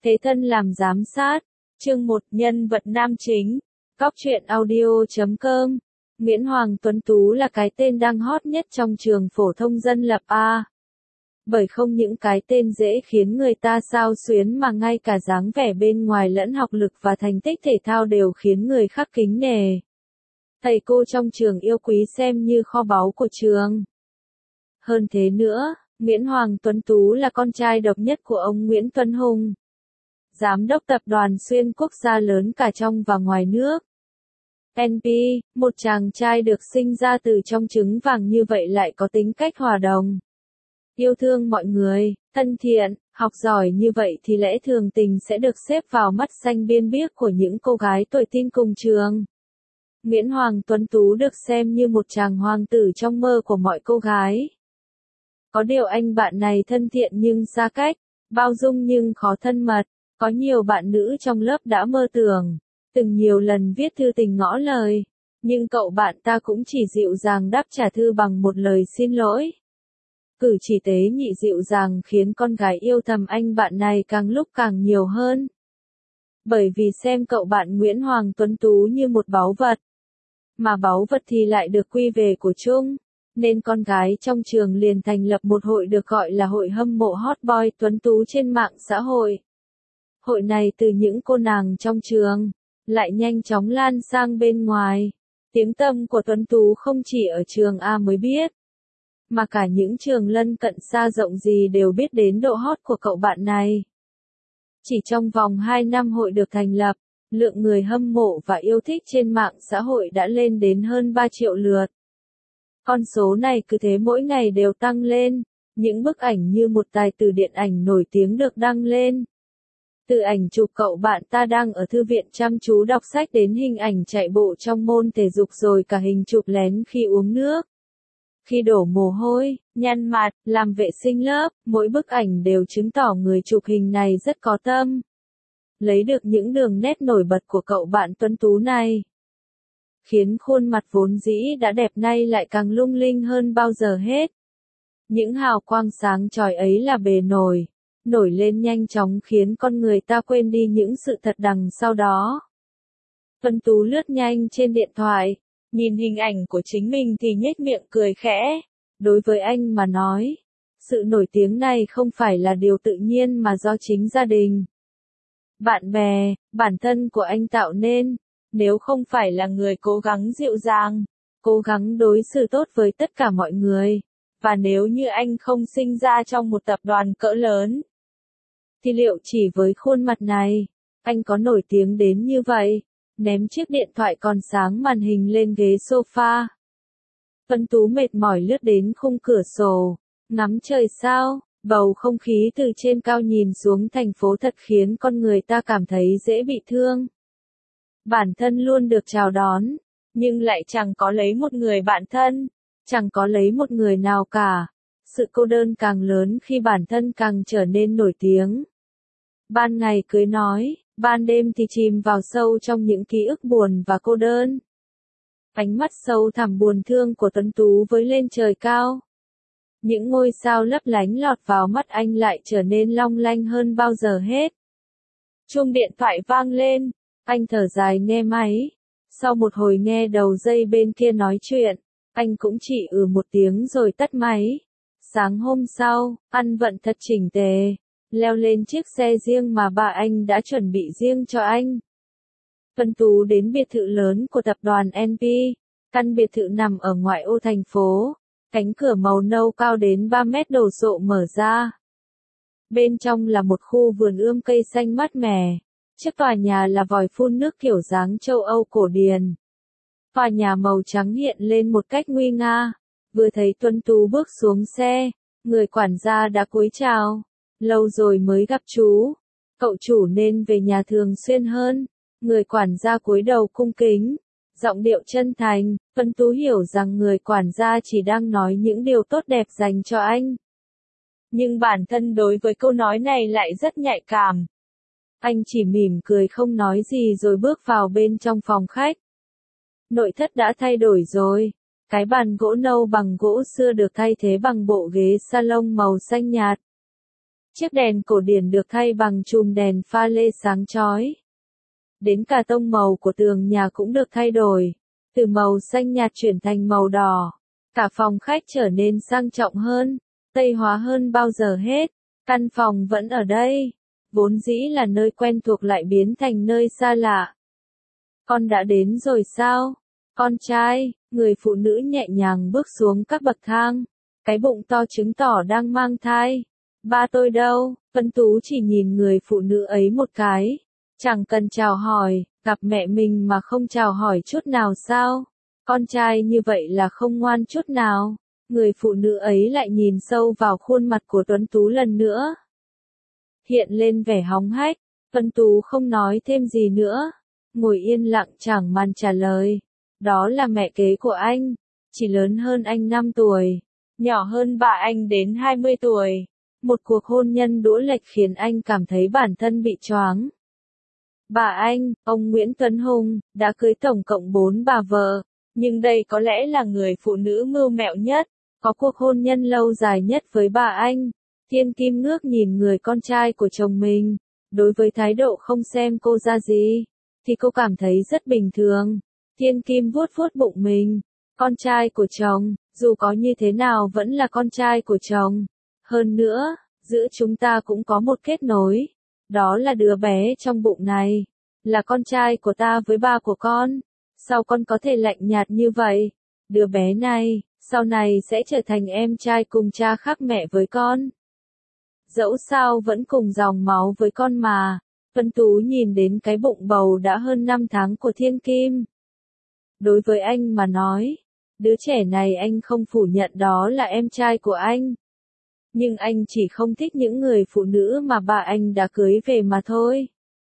Thế thân làm giám sát. Chương 1 Nhân vật nam chính. Cóc truyện audio.com. Nguyễn Hoàng Tuấn Tú là cái tên đang hot nhất trong trường phổ thông dân lập A. Bởi không những cái tên dễ khiến người ta xao xuyến mà ngay cả dáng vẻ bên ngoài lẫn học lực và thành tích thể thao đều khiến người khác kính nể. Thầy cô trong trường yêu quý xem như kho báu của trường. Hơn thế nữa, Nguyễn Hoàng Tuấn Tú là con trai độc nhất của ông Nguyễn Tuấn Hùng, giám đốc tập đoàn xuyên quốc gia lớn cả trong và ngoài nước. NP, một chàng trai được sinh ra từ trong trứng vàng như vậy lại có tính cách hòa đồng, yêu thương mọi người, thân thiện, học giỏi như vậy thì lẽ thường tình sẽ được xếp vào mắt xanh biên biếc của những cô gái tuổi teen cùng trường. Nguyễn Hoàng Tuấn Tú được xem như một chàng hoàng tử trong mơ của mọi cô gái. Có điều anh bạn này thân thiện nhưng xa cách, bao dung nhưng khó thân mật. Có nhiều bạn nữ trong lớp đã mơ tưởng, từng nhiều lần viết thư tình ngỏ lời, nhưng cậu bạn ta cũng chỉ dịu dàng đáp trả thư bằng một lời xin lỗi. Cử chỉ tế nhị dịu dàng khiến con gái yêu thầm anh bạn này càng lúc càng nhiều hơn. Bởi vì xem cậu bạn Nguyễn Hoàng Tuấn Tú như một báu vật, mà báu vật thì lại được quy về của chung, nên con gái trong trường liền thành lập một hội được gọi là hội hâm mộ hot boy Tuấn Tú trên mạng xã hội. Hội này từ những cô nàng trong trường, lại nhanh chóng lan sang bên ngoài. Tiếng tăm của Tuấn Tú không chỉ ở trường A mới biết, mà cả những trường lân cận xa rộng gì đều biết đến độ hot của cậu bạn này. Chỉ trong vòng 2 năm hội được thành lập, lượng người hâm mộ và yêu thích trên mạng xã hội đã lên đến hơn 3 triệu lượt. Con số này cứ thế mỗi ngày đều tăng lên, những bức ảnh như một tài tử điện ảnh nổi tiếng được đăng lên. Từ ảnh chụp cậu bạn ta đang ở thư viện chăm chú đọc sách đến hình ảnh chạy bộ trong môn thể dục rồi cả hình chụp lén khi uống nước, khi đổ mồ hôi, nhăn mặt, làm vệ sinh lớp, mỗi bức ảnh đều chứng tỏ người chụp hình này rất có tâm. Lấy được những đường nét nổi bật của cậu bạn Tuấn Tú này, khiến khuôn mặt vốn dĩ đã đẹp nay lại càng lung linh hơn bao giờ hết. Những hào quang sáng chói ấy là bề nổi lên nhanh chóng khiến con người ta quên đi những sự thật đằng sau đó. Tuấn Tú lướt nhanh trên điện thoại, nhìn hình ảnh của chính mình thì nhếch miệng cười khẽ. Đối với anh mà nói, sự nổi tiếng này không phải là điều tự nhiên mà do chính gia đình, bạn bè, bản thân của anh tạo nên. Nếu không phải là người cố gắng dịu dàng, cố gắng đối xử tốt với tất cả mọi người, và nếu như anh không sinh ra trong một tập đoàn cỡ lớn, thì liệu chỉ với khuôn mặt này, anh có nổi tiếng đến như vậy? Ném chiếc điện thoại còn sáng màn hình lên ghế sofa, Tuấn Tú mệt mỏi lướt đến khung cửa sổ, ngắm trời sao, bầu không khí từ trên cao nhìn xuống thành phố thật khiến con người ta cảm thấy dễ bị thương. Bản thân luôn được chào đón, nhưng lại chẳng có lấy một người bạn thân, chẳng có lấy một người nào cả. Sự cô đơn càng lớn khi bản thân càng trở nên nổi tiếng. Ban ngày cưới nói, ban đêm thì chìm vào sâu trong những ký ức buồn và cô đơn. Ánh mắt sâu thẳm buồn thương của Tuấn Tú với lên trời cao. Những ngôi sao lấp lánh lọt vào mắt anh lại trở nên long lanh hơn bao giờ hết. Chuông điện thoại vang lên, anh thở dài nghe máy. Sau một hồi nghe đầu dây bên kia nói chuyện, anh cũng chỉ một tiếng rồi tắt máy. Sáng hôm sau, ăn vận thật chỉnh tề, leo lên chiếc xe riêng mà ba anh đã chuẩn bị riêng cho anh. Tuấn Tú đến biệt thự lớn của tập đoàn NP, căn biệt thự nằm ở ngoại ô thành phố, cánh cửa màu nâu cao đến 3 mét đồ sộ mở ra. Bên trong là một khu vườn ươm cây xanh mát mẻ, trước tòa nhà là vòi phun nước kiểu dáng châu Âu cổ điển. Tòa nhà màu trắng hiện lên một cách nguy nga. Vừa thấy Tuấn Tú bước xuống xe, người quản gia đã cúi chào. Lâu rồi mới gặp chú, cậu chủ nên về nhà thường xuyên hơn. Người quản gia cúi đầu cung kính, giọng điệu chân thành. Tuấn Tú hiểu rằng người quản gia chỉ đang nói những điều tốt đẹp dành cho anh. Nhưng bản thân đối với câu nói này lại rất nhạy cảm. Anh chỉ mỉm cười không nói gì rồi bước vào bên trong phòng khách. Nội thất đã thay đổi rồi. Cái bàn gỗ nâu bằng gỗ xưa được thay thế bằng bộ ghế salon màu xanh nhạt. Chiếc đèn cổ điển được thay bằng chùm đèn pha lê sáng chói. Đến cả tông màu của tường nhà cũng được thay đổi, từ màu xanh nhạt chuyển thành màu đỏ. Cả phòng khách trở nên sang trọng hơn, Tây hóa hơn bao giờ hết. Căn phòng vẫn ở đây, vốn dĩ là nơi quen thuộc lại biến thành nơi xa lạ. Con đã đến rồi sao? Con trai, người phụ nữ nhẹ nhàng bước xuống các bậc thang, cái bụng to chứng tỏ đang mang thai. Ba tôi đâu? Vân Tú chỉ nhìn người phụ nữ ấy một cái, chẳng cần chào hỏi, gặp mẹ mình mà không chào hỏi chút nào sao? Con trai như vậy là không ngoan chút nào. Người phụ nữ ấy lại nhìn sâu vào khuôn mặt của Tuấn Tú lần nữa. Hiện lên vẻ hóng hách, Tuấn Tú không nói thêm gì nữa, ngồi yên lặng chẳng màn trả lời. Đó là mẹ kế của anh, chỉ lớn hơn anh 5 tuổi, nhỏ hơn bà anh đến 20 tuổi. Một cuộc hôn nhân đũa lệch khiến anh cảm thấy bản thân bị choáng. Bà anh, ông Nguyễn Tuấn Hùng, đã cưới tổng cộng 4 bà vợ, nhưng đây có lẽ là người phụ nữ mưu mẹo nhất, có cuộc hôn nhân lâu dài nhất với bà anh. Thiên Kim ngước nhìn người con trai của chồng mình, đối với thái độ không xem cô ra gì, thì cô cảm thấy rất bình thường. Thiên Kim vuốt vuốt bụng mình, con trai của chồng, dù có như thế nào vẫn là con trai của chồng. Hơn nữa, giữa chúng ta cũng có một kết nối, đó là đứa bé trong bụng này, là con trai của ta với ba của con. Sao con có thể lạnh nhạt như vậy? Đứa bé này, sau này sẽ trở thành em trai cùng cha khác mẹ với con. Dẫu sao vẫn cùng dòng máu với con mà. Vân Tú nhìn đến cái bụng bầu đã hơn 5 tháng của Thiên Kim. Đối với anh mà nói, đứa trẻ này anh không phủ nhận đó là em trai của anh. Nhưng anh chỉ không thích những người phụ nữ mà bà anh đã cưới về mà thôi.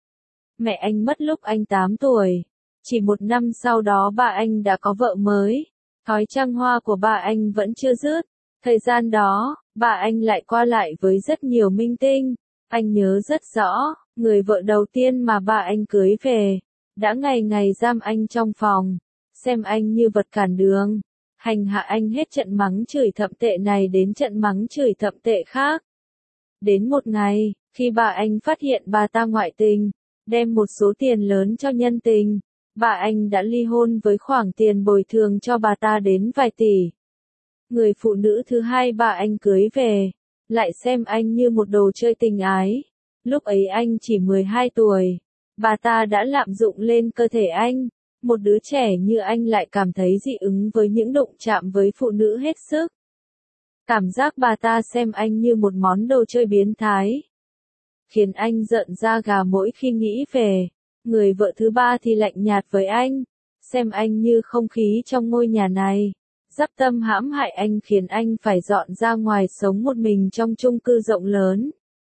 Mẹ anh mất lúc anh 8 tuổi. Chỉ 1 năm sau đó bà anh đã có vợ mới. Thói trăng hoa của bà anh vẫn chưa dứt. Thời gian đó, bà anh lại qua lại với rất nhiều minh tinh. Anh nhớ rất rõ, người vợ đầu tiên mà bà anh cưới về, đã ngày ngày giam anh trong phòng, xem anh như vật cản đường, hành hạ anh hết trận mắng chửi thậm tệ này đến trận mắng chửi thậm tệ khác. Đến một ngày, khi bà anh phát hiện bà ta ngoại tình, đem một số tiền lớn cho nhân tình, bà anh đã ly hôn với khoản tiền bồi thường cho bà ta đến vài tỷ. Người phụ nữ thứ hai bà anh cưới về, lại xem anh như một đồ chơi tình ái. Lúc ấy anh chỉ 12 tuổi, bà ta đã lạm dụng lên cơ thể anh. Một đứa trẻ như anh lại cảm thấy dị ứng với những đụng chạm với phụ nữ hết sức. Cảm giác bà ta xem anh như một món đồ chơi biến thái, khiến anh giận da gà mỗi khi nghĩ về. Người vợ thứ ba thì lạnh nhạt với anh, xem anh như không khí trong ngôi nhà này. Dắp tâm hãm hại anh khiến anh phải dọn ra ngoài sống một mình trong chung cư rộng lớn.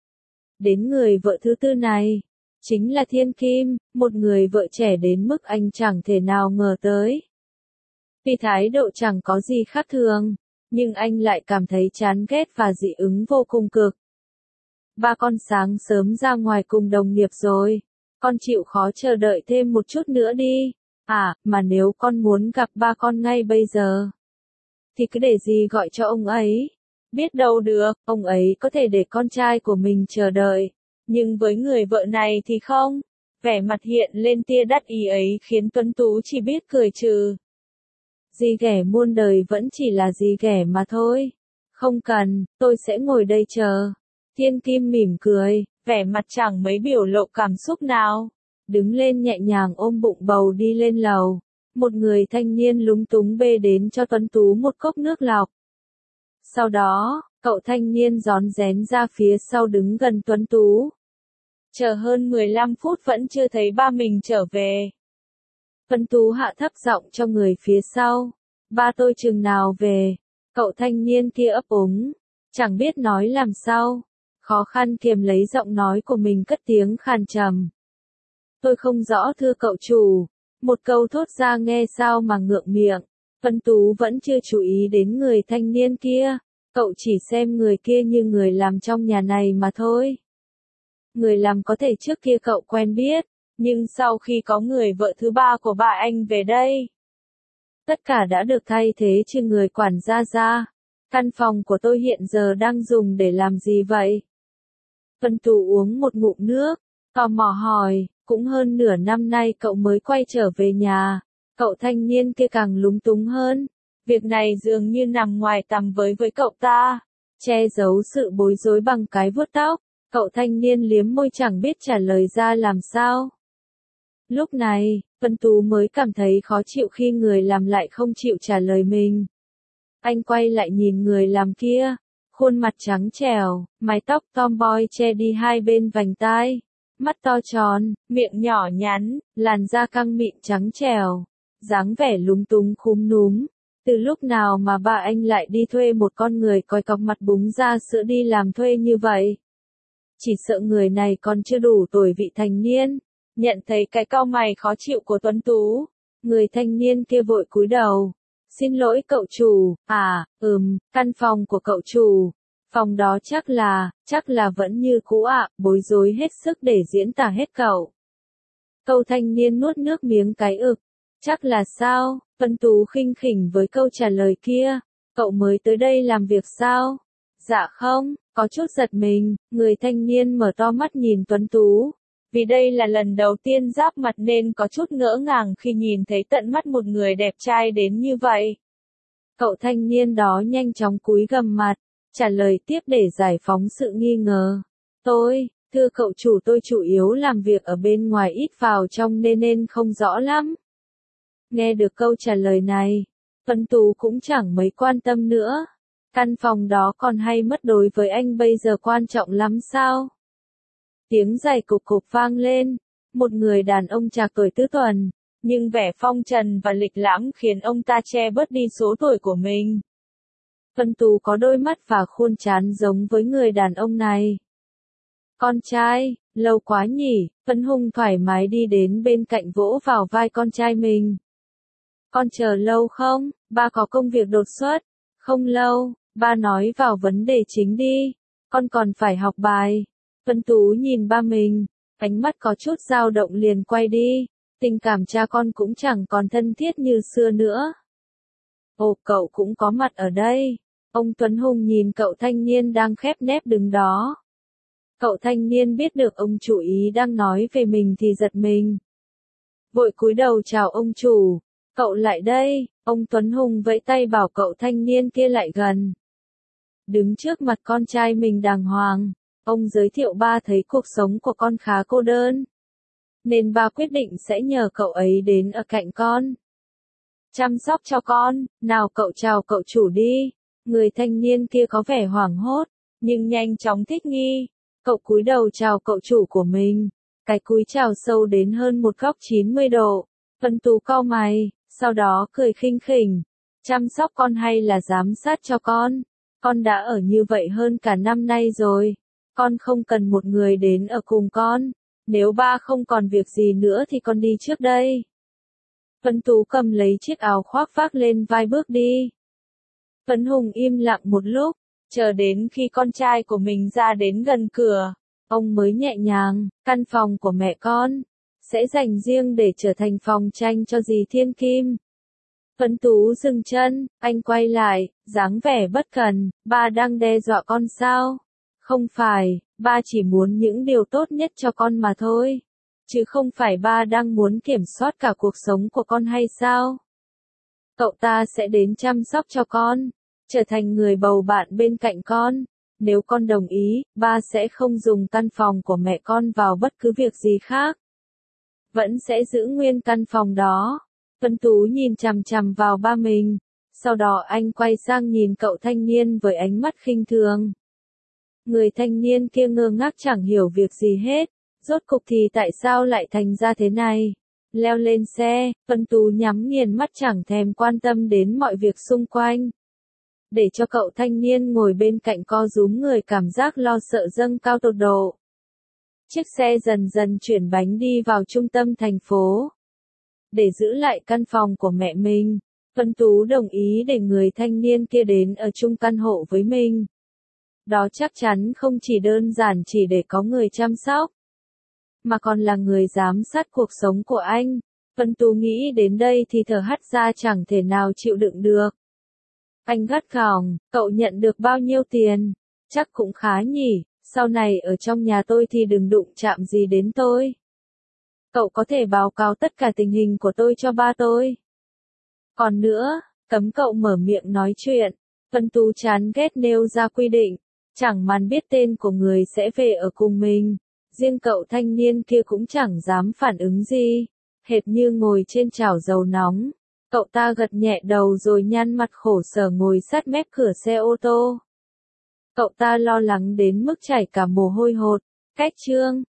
Đến người vợ thứ tư này, chính là Thiên Kim, một người vợ trẻ đến mức anh chẳng thể nào ngờ tới. Vì thái độ chẳng có gì khác thường, nhưng anh lại cảm thấy chán ghét và dị ứng vô cùng cực. Ba con sáng sớm ra ngoài cùng đồng nghiệp rồi, con chịu khó chờ đợi thêm một chút nữa đi. À, mà nếu con muốn gặp ba con ngay bây giờ, thì cứ để gì gọi cho ông ấy. Biết đâu được, ông ấy có thể để con trai của mình chờ đợi. Nhưng với người vợ này thì không. Vẻ mặt hiện lên tia đắc ý ấy khiến Tuấn Tú chỉ biết cười trừ. Dì ghẻ muôn đời vẫn chỉ là dì ghẻ mà thôi. Không cần, tôi sẽ ngồi đây chờ. Thiên Kim mỉm cười, vẻ mặt chẳng mấy biểu lộ cảm xúc nào. Đứng lên nhẹ nhàng ôm bụng bầu đi lên lầu. Một người thanh niên lúng túng bê đến cho Tuấn Tú một cốc nước lọc. Sau đó, cậu thanh niên rón rén ra phía sau đứng gần Tuấn Tú. Chờ hơn 15 phút vẫn chưa thấy ba mình trở về. Tuấn Tú hạ thấp giọng cho người phía sau. Ba tôi chừng nào về? Cậu thanh niên kia ấp úng, chẳng biết nói làm sao. Khó khăn kiềm lấy giọng nói của mình cất tiếng khàn trầm. Tôi không rõ thưa cậu chủ. Một câu thốt ra nghe sao mà ngượng miệng. Tuấn Tú vẫn chưa chú ý đến người thanh niên kia. Cậu chỉ xem người kia như người làm trong nhà này mà thôi. Người làm có thể trước kia cậu quen biết, nhưng sau khi có người vợ thứ ba của bà anh về đây, tất cả đã được thay thế trừ người quản gia ra. Căn phòng của tôi hiện giờ đang dùng để làm gì vậy? Vân Tú uống một ngụm nước, tò mò hỏi, cũng hơn nửa năm nay cậu mới quay trở về nhà. Cậu thanh niên kia càng lúng túng hơn. Việc này dường như nằm ngoài tầm với cậu ta. Che giấu sự bối rối bằng cái vuốt tóc, cậu thanh niên liếm môi chẳng biết trả lời ra làm sao. Lúc này, Vân Tú mới cảm thấy khó chịu khi người làm lại không chịu trả lời mình. Anh quay lại nhìn người làm kia, khuôn mặt trắng trẻo, mái tóc tomboy che đi hai bên vành tai, mắt to tròn, miệng nhỏ nhắn, làn da căng mịn trắng trẻo, dáng vẻ lúng túng khúm núm. Từ lúc nào mà bà anh lại đi thuê một con người coi cọc mặt búng ra sữa đi làm thuê như vậy? Chỉ sợ người này còn chưa đủ tuổi vị thành niên. Nhận thấy cái cau mày khó chịu của Tuấn Tú, người thanh niên kia vội cúi đầu. Xin lỗi cậu chủ, căn phòng của cậu chủ. Phòng đó chắc là vẫn như cũ ạ, bối rối hết sức để diễn tả hết cậu. Cậu thanh niên nuốt nước miếng cái ực. Chắc là sao? Vân Tú khinh khỉnh với câu trả lời kia. Cậu mới tới đây làm việc sao? Dạ không, có chút giật mình, người thanh niên mở to mắt nhìn Tuấn Tú. Vì đây là lần đầu tiên giáp mặt nên có chút ngỡ ngàng khi nhìn thấy tận mắt một người đẹp trai đến như vậy. Cậu thanh niên đó nhanh chóng cúi gằm mặt, trả lời tiếp để giải phóng sự nghi ngờ. Thưa cậu chủ, tôi chủ yếu làm việc ở bên ngoài ít vào trong nên không rõ lắm. Nghe được câu trả lời này, Vân Tú cũng chẳng mấy quan tâm nữa. Căn phòng đó còn hay mất đối với anh bây giờ quan trọng lắm sao? Tiếng giày cục cục vang lên, một người đàn ông trạc tuổi tứ tuần, nhưng vẻ phong trần và lịch lãm khiến ông ta che bớt đi số tuổi của mình. Vân Tú có đôi mắt và khuôn trán giống với người đàn ông này. Con trai, lâu quá nhỉ, Vân Hùng thoải mái đi đến bên cạnh vỗ vào vai con trai mình. Con chờ lâu không, ba có công việc đột xuất. Không lâu, ba nói vào vấn đề chính đi, con còn phải học bài. Vân Tú nhìn ba mình, ánh mắt có chút dao động liền quay đi, tình cảm cha con cũng chẳng còn thân thiết như xưa nữa. Ồ, cậu cũng có mặt ở đây. Ông Tuấn Hùng nhìn cậu thanh niên đang khép nép đứng đó. Cậu thanh niên biết được ông chủ ý đang nói về mình thì giật mình. Vội cúi đầu chào ông chủ, cậu lại đây, ông Tuấn Hùng vẫy tay bảo cậu thanh niên kia lại gần. Đứng trước mặt con trai mình đàng hoàng, ông giới thiệu ba thấy cuộc sống của con khá cô đơn. Nên ba quyết định sẽ nhờ cậu ấy đến ở cạnh con. Chăm sóc cho con, nào cậu chào cậu chủ đi. Người thanh niên kia có vẻ hoảng hốt, nhưng nhanh chóng thích nghi. Cậu cúi đầu chào cậu chủ của mình. Cái cúi chào sâu đến hơn một góc 90 độ. Vân Tú cau mày, sau đó cười khinh khỉnh. Chăm sóc con hay là giám sát cho con? Con đã ở như vậy hơn cả năm nay rồi. Con không cần một người đến ở cùng con. Nếu ba không còn việc gì nữa thì con đi trước đây. Vân Tú cầm lấy chiếc áo khoác vác lên vai bước đi. Tuấn Hùng im lặng một lúc, chờ đến khi con trai của mình ra đến gần cửa, ông mới nhẹ nhàng, căn phòng của mẹ con sẽ dành riêng để trở thành phòng tranh cho dì Thiên Kim. Vân Tú dừng chân, anh quay lại, dáng vẻ bất cần, ba đang đe dọa con sao? Không phải, ba chỉ muốn những điều tốt nhất cho con mà thôi. Chứ không phải ba đang muốn kiểm soát cả cuộc sống của con hay sao? Cậu ta sẽ đến chăm sóc cho con, trở thành người bầu bạn bên cạnh con. Nếu con đồng ý, ba sẽ không dùng căn phòng của mẹ con vào bất cứ việc gì khác. Vẫn sẽ giữ nguyên căn phòng đó. Vân Tú nhìn chằm chằm vào ba mình. Sau đó anh quay sang nhìn cậu thanh niên với ánh mắt khinh thường. Người thanh niên kia ngơ ngác chẳng hiểu việc gì hết. Rốt cục thì tại sao lại thành ra thế này? Leo lên xe, Vân Tú nhắm nghiền mắt chẳng thèm quan tâm đến mọi việc xung quanh. Để cho cậu thanh niên ngồi bên cạnh co rúm người, cảm giác lo sợ dâng cao tột độ. Chiếc xe dần dần chuyển bánh đi vào trung tâm thành phố. Để giữ lại căn phòng của mẹ mình, Vân Tú đồng ý để người thanh niên kia đến ở chung căn hộ với mình. Đó chắc chắn không chỉ đơn giản chỉ để có người chăm sóc, mà còn là người giám sát cuộc sống của anh. Vân Tú nghĩ đến đây thì thở hắt ra, chẳng thể nào chịu đựng được. Anh gắt gỏng, cậu nhận được bao nhiêu tiền? Chắc cũng khá nhỉ, Sau này ở trong nhà tôi thì đừng đụng chạm gì đến tôi. Cậu có thể báo cáo tất cả tình hình của tôi cho ba tôi. Còn nữa, cấm cậu mở miệng nói chuyện. Tuấn Tú chán ghét nêu ra quy định, chẳng màn biết tên của người sẽ về ở cùng mình. Riêng cậu thanh niên kia cũng chẳng dám phản ứng gì, hệt như ngồi trên chảo dầu nóng. Cậu ta gật nhẹ đầu rồi nhăn mặt khổ sở ngồi sát mép cửa xe ô tô. Cậu ta lo lắng đến mức chảy cả mồ hôi hột. Cách chương